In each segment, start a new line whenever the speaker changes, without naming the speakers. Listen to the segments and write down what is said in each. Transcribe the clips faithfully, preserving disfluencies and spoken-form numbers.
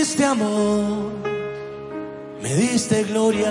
diste amor, me diste gloria.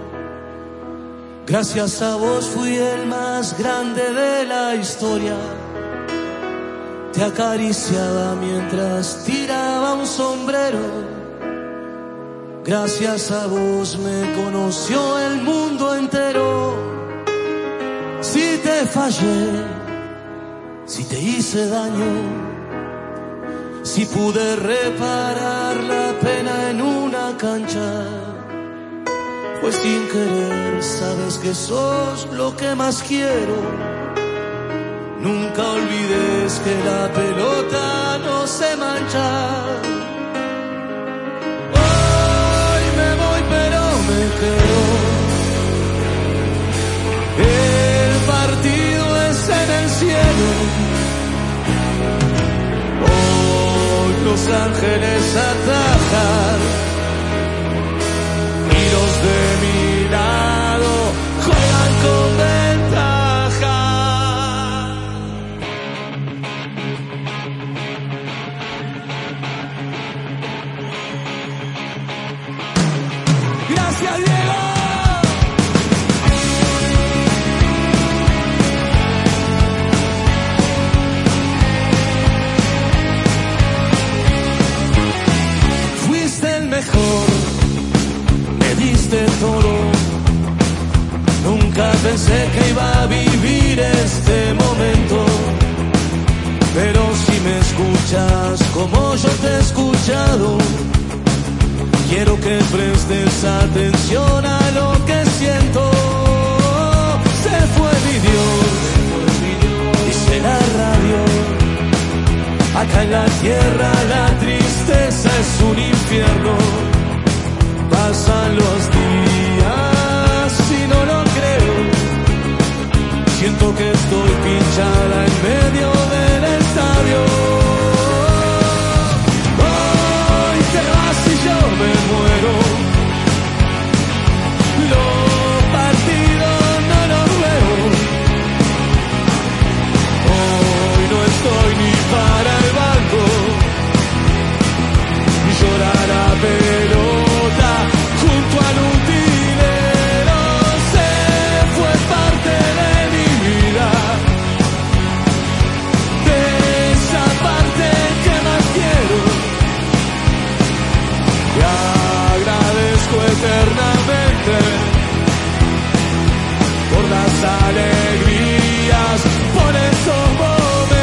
Gracias a vos fui el más grande de la historia. Te acariciaba mientras tiraba un sombrero. Gracias a vos me conoció el mundo entero. Si te fallé, si te hice daño, si pude reparar la pena en una cancha, fue sin querer, sabes que sos lo que más quiero. Nunca olvides que la pelota no se mancha. Hoy me voy pero me quedo. El partido es en el cielo. Hoy Los Ángeles atajan y los de mi lado juegan con ventaja. Gracias, Diego. Fuiste el mejor, me diste todo. Nunca pensé que iba a vivir este momento, pero si me escuchas como yo te he escuchado, quiero que prestes atención a lo que siento. Se fue mi Dios, dice la radio. Acá en la tierra la tristeza es un infierno. Pasan los días y no lo creo. Siento que estoy pinchada en medio del estadio. Hoy te vas y yo me muero. Los partidos no los veo. Hoy no estoy ni para el banco. Llorar a pelota junto al utilero. Se fue parte de mi vida, de esa parte que más quiero. Y agradezco eternamente por las alegrías, por esos momentos.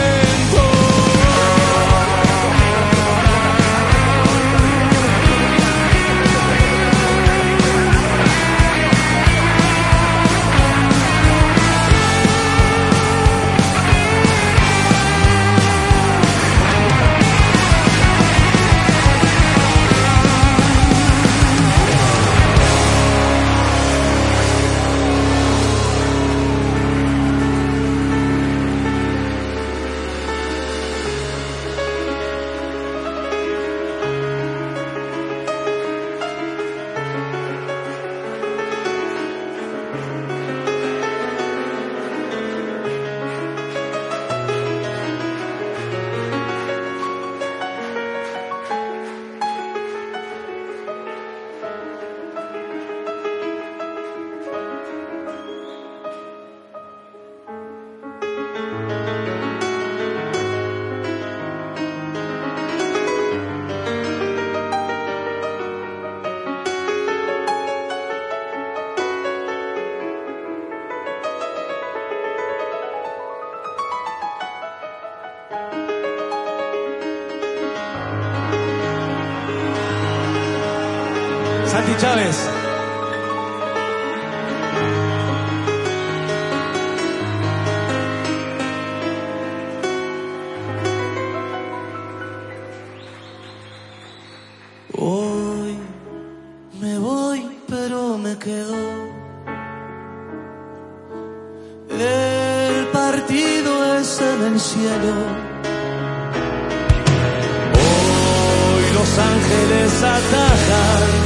Santi Chávez. Hoy me voy pero me quedo. El partido es en el cielo. Hoy Los Ángeles atajan